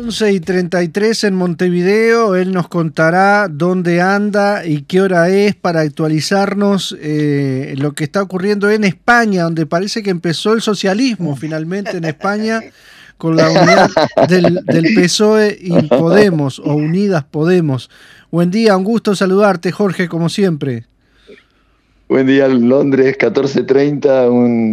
11:33 en Montevideo. Él nos contará dónde anda y qué hora es para actualizarnos lo que está ocurriendo en España, donde parece que empezó el socialismo finalmente en España con la unidad del PSOE y Podemos, o Unidas Podemos. Buen día, un gusto saludarte, Jorge, como siempre. Buen día, Londres, 14:30,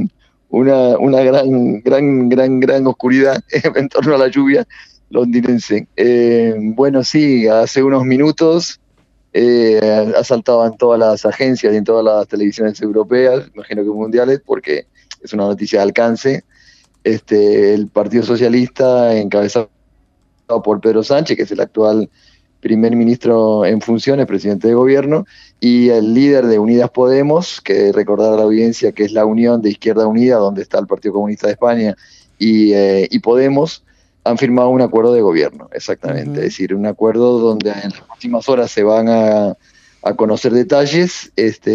una gran oscuridad en torno a la lluvia londinense. Bueno, sí, hace unos minutos asaltaban todas las agencias y en todas las televisiones europeas, imagino que mundiales, porque es una noticia de alcance. El Partido Socialista, encabezado por Pedro Sánchez, que es el actual primer ministro en funciones, presidente de gobierno, y el líder de Unidas Podemos, que recordar a la audiencia que es la unión de Izquierda Unida, donde está el Partido Comunista de España y Podemos, han firmado un acuerdo de gobierno, exactamente. Es decir, un acuerdo donde en las próximas horas se van a conocer detalles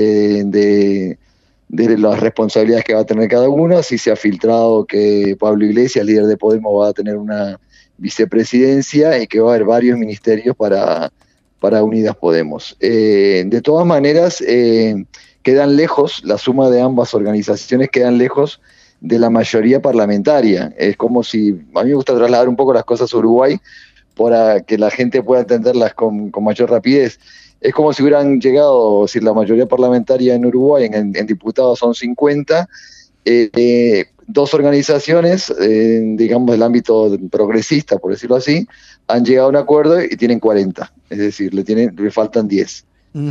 de las responsabilidades que va a tener cada uno. Así se ha filtrado que Pablo Iglesias, líder de Podemos, va a tener una vicepresidencia y que va a haber varios ministerios para Unidas Podemos. De todas maneras, quedan lejos, la suma de ambas organizaciones quedan lejos de la mayoría parlamentaria. Es como si, a mí me gusta trasladar un poco las cosas a Uruguay para que la gente pueda entenderlas con mayor rapidez. Es como si hubieran llegado, si la mayoría parlamentaria en Uruguay, en diputados son 50, dos organizaciones, digamos del ámbito progresista, por decirlo así, han llegado a un acuerdo y tienen 40, es decir, le faltan 10.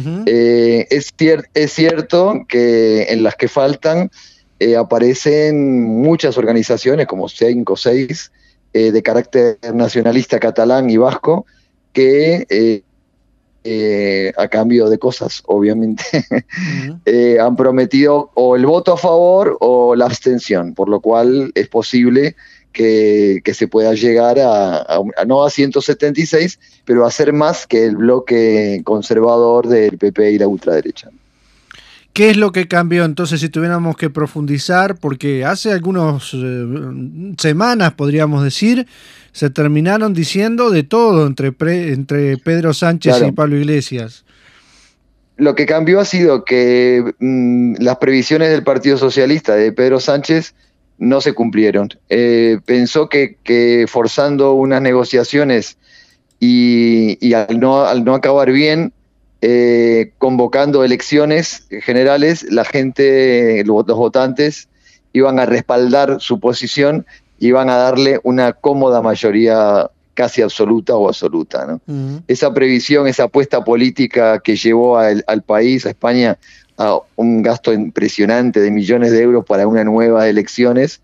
Es cierto que en las que faltan aparecen muchas organizaciones, como 5 o 6, de carácter nacionalista catalán y vasco, que a cambio de cosas, obviamente, han prometido o el voto a favor o la abstención, por lo cual es posible que se pueda llegar no a 176, pero a ser más que el bloque conservador del PP y la ultraderecha. ¿Qué es lo que cambió entonces si tuviéramos que profundizar? Porque hace algunas semanas, podríamos decir, se terminaron diciendo de todo entre Pedro Sánchez y Pablo Iglesias. Lo que cambió ha sido que las previsiones del Partido Socialista de Pedro Sánchez no se cumplieron. Pensó que forzando unas negociaciones y al no acabar bien, convocando elecciones generales, la gente, los votantes, iban a respaldar su posición, iban a darle una cómoda mayoría casi absoluta o absoluta, ¿no? Esa previsión, esa apuesta política que llevó al país, a España, a un gasto impresionante de millones de euros para unas nuevas elecciones,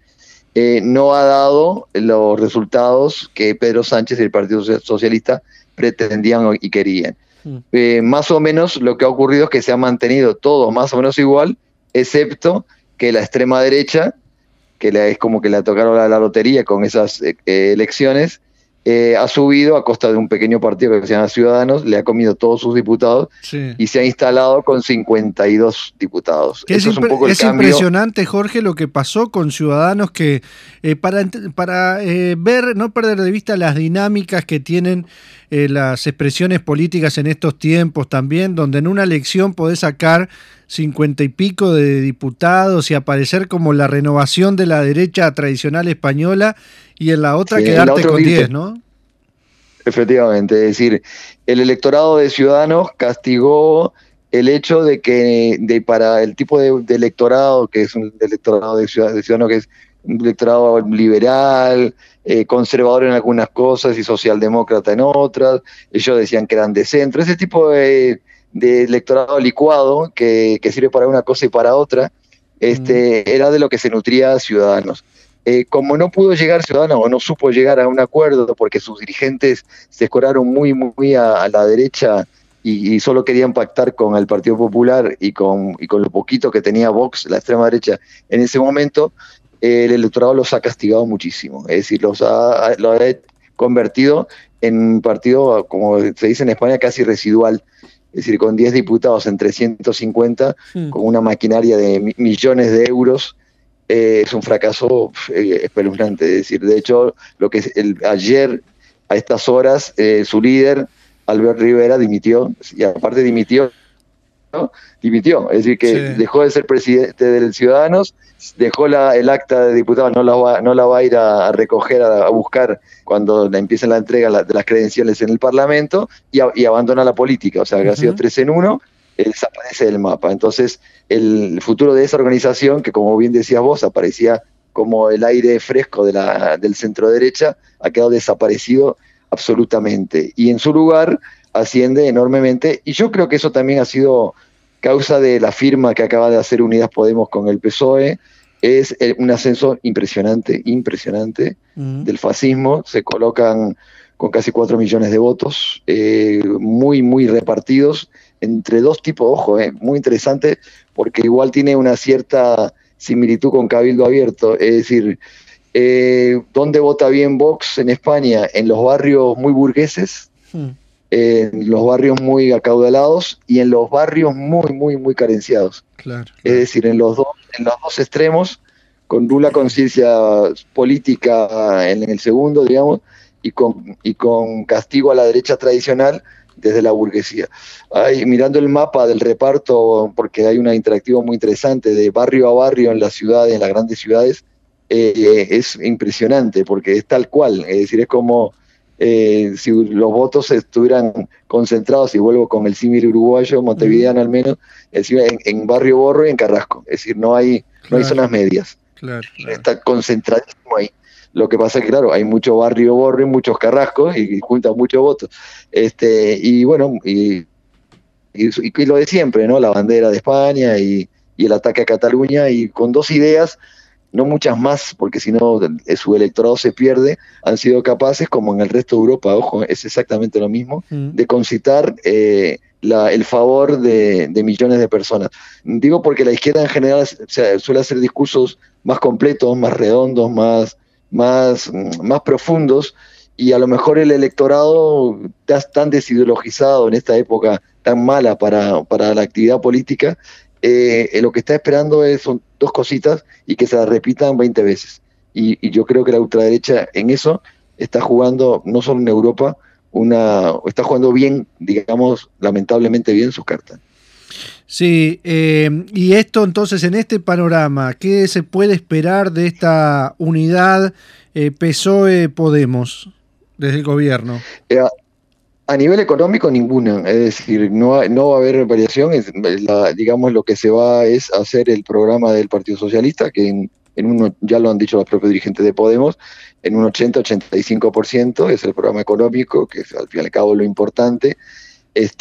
no ha dado los resultados que Pedro Sánchez y el Partido Socialista pretendían y querían. Más o menos lo que ha ocurrido es que se ha mantenido todo más o menos igual, excepto que la extrema derecha, que es como que le tocaron la lotería con esas elecciones, ha subido a costa de un pequeño partido que se llama Ciudadanos, le ha comido todos sus diputados y se ha instalado con 52 diputados. Eso es un poco el cambio. Impresionante, Jorge, lo que pasó con Ciudadanos, que para ver, no perder de vista las dinámicas que tienen las expresiones políticas en estos tiempos también, donde en una elección podés sacar 50 y pico de diputados y aparecer como la renovación de la derecha tradicional española, y en la otra quedarte con 10, ¿no? Efectivamente, es decir, el electorado de Ciudadanos castigó el hecho de que para el tipo de electorado, que es un electorado de Ciudadanos, que es un electorado liberal, conservador en algunas cosas y socialdemócrata en otras, ellos decían que eran de centro, ese tipo de electorado licuado que sirve para una cosa y para otra, era de lo que se nutría Ciudadanos. Como no pudo llegar Ciudadanos o no supo llegar a un acuerdo porque sus dirigentes se escoraron muy a la derecha y solo querían pactar con el Partido Popular y con lo poquito que tenía Vox, la extrema derecha, en ese momento, el electorado los ha castigado muchísimo. Es decir, lo ha convertido en un partido, como se dice en España, casi residual. Es decir, con 10 diputados en 350, con una maquinaria de millones de euros, es un fracaso espeluznante. Es decir, de hecho, lo que ayer a estas horas su líder, Albert Rivera, dimitió, y aparte dimitió, ¿no? Dimitió, es decir, que Sí. dejó de ser presidente de Ciudadanos, dejó el acta de diputado, no la va a ir a recoger, a buscar cuando empiecen la entrega de las credenciales en el Parlamento, y abandona la política, o sea, que ha sido 3 en 1, desaparece del mapa. Entonces, el futuro de esa organización, que como bien decías vos, aparecía como el aire fresco del centro derecha, ha quedado desaparecido absolutamente. Y en su lugar asciende enormemente, y yo creo que eso también ha sido causa de la firma que acaba de hacer Unidas Podemos con el PSOE, es un ascenso impresionante del fascismo. Se colocan con casi 4 millones de votos, muy, muy repartidos entre dos tipos, ojo, muy interesante, porque igual tiene una cierta similitud con Cabildo Abierto, es decir, ¿dónde vota bien Vox en España? En los barrios muy burgueses, en los barrios muy acaudalados y en los barrios muy, muy, muy carenciados. Claro. Es decir, en los dos extremos, con nula conciencia política en el segundo, digamos, y con castigo a la derecha tradicional desde la burguesía. Mirando el mapa del reparto, porque hay una interactiva muy interesante de barrio a barrio en las ciudades, en las grandes ciudades, es impresionante, porque es tal cual, es decir, es como si los votos estuvieran concentrados, y vuelvo con el símil uruguayo, montevideano al menos, en Barrio Borro y en Carrasco, es decir, no hay zonas medias. Claro. Está concentradísimo ahí. Lo que pasa es que, claro, hay mucho Barrio Borro y muchos Carrascos y juntan muchos votos. Y bueno, y lo de siempre, ¿no? La bandera de España y el ataque a Cataluña, y con dos ideas, no muchas más, porque si no su electorado se pierde, han sido capaces, como en el resto de Europa, ojo, es exactamente lo mismo, de concitar el favor de millones de personas. Digo porque la izquierda en general suele hacer discursos más completos, más redondos, más profundos, y a lo mejor el electorado está tan desideologizado en esta época tan mala para la actividad política, lo que está esperando son dos cositas y que se las repitan 20 veces. Y yo creo que la ultraderecha en eso está jugando, no solo en Europa, está jugando bien, digamos, lamentablemente bien sus cartas. Sí, y esto entonces, en este panorama, ¿qué se puede esperar de esta unidad PSOE-Podemos desde el gobierno? A nivel económico, ninguna, es decir, no va a haber variación. Digamos, lo que se va es hacer el programa del Partido Socialista, que ya lo han dicho los propios dirigentes de Podemos, en un 80-85% es el programa económico, que es al fin y al cabo lo importante. Es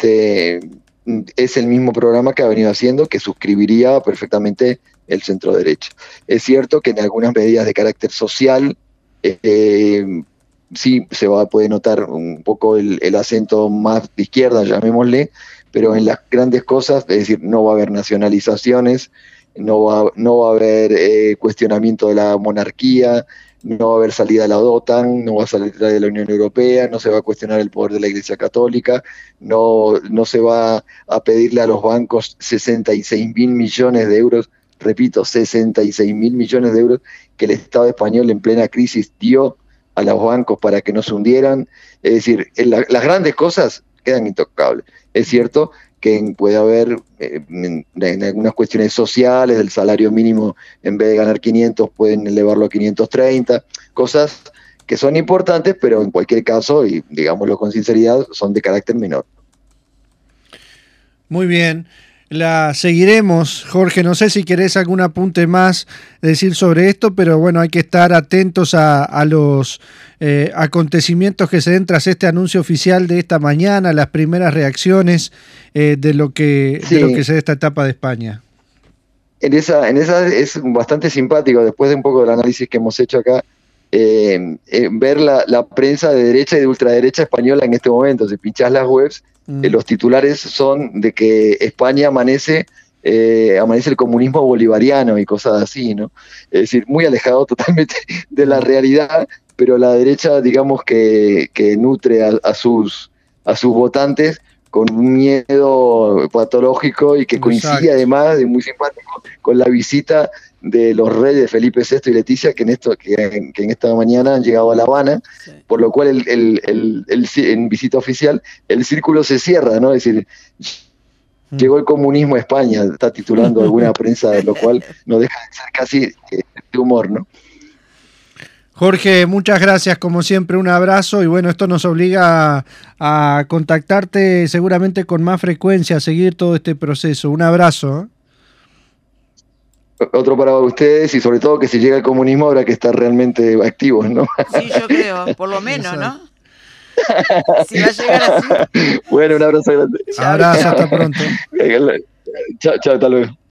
el mismo programa que ha venido haciendo, que suscribiría perfectamente el centro derecha. Es cierto que en algunas medidas de carácter social, sí puede notar un poco el acento más de izquierda, llamémosle, pero en las grandes cosas, es decir, no va a haber nacionalizaciones, no va a haber cuestionamiento de la monarquía, no va a haber salida de la OTAN, no va a salir de la Unión Europea, no se va a cuestionar el poder de la Iglesia Católica, no se va a pedirle a los bancos 66.000 millones de euros, repito, 66.000 millones de euros que el Estado español en plena crisis dio a los bancos para que no se hundieran. Es decir, las grandes cosas quedan intocables. Es cierto que puede haber en algunas cuestiones sociales, del salario mínimo, en vez de ganar 500 pueden elevarlo a 530, cosas que son importantes, pero en cualquier caso, y digámoslo con sinceridad, son de carácter menor. Muy bien. La seguiremos, Jorge. No sé si querés algún apunte más decir sobre esto, pero bueno, hay que estar atentos a los acontecimientos que se den tras este anuncio oficial de esta mañana, las primeras reacciones de lo que se dé esta etapa de España. En esa es bastante simpático, después de un poco del análisis que hemos hecho acá, ver la prensa de derecha y de ultraderecha española en este momento. Si pinchás las webs, los titulares son de que España amanece el comunismo bolivariano y cosas así, ¿no? Es decir, muy alejado totalmente de la realidad, pero la derecha, digamos, que nutre a sus votantes con un miedo patológico, y que coincide además, de muy simpático, con la visita de los reyes Felipe VI y Leticia, que en esta mañana han llegado a La Habana, sí. Por lo cual en visita oficial el círculo se cierra, ¿no? Es decir, llegó el comunismo a España, está titulando alguna prensa, lo cual no deja de ser casi de humor, ¿no? Jorge, muchas gracias, como siempre, un abrazo, y bueno, esto nos obliga a contactarte seguramente con más frecuencia, a seguir todo este proceso. Un abrazo. Otro para ustedes, y sobre todo que si llega el comunismo habrá que estar realmente activos, ¿no? Sí, yo creo, por lo menos, ¿no? Si va a llegar así. Bueno, un abrazo grande. Abrazo, hasta pronto. Chao, hasta luego.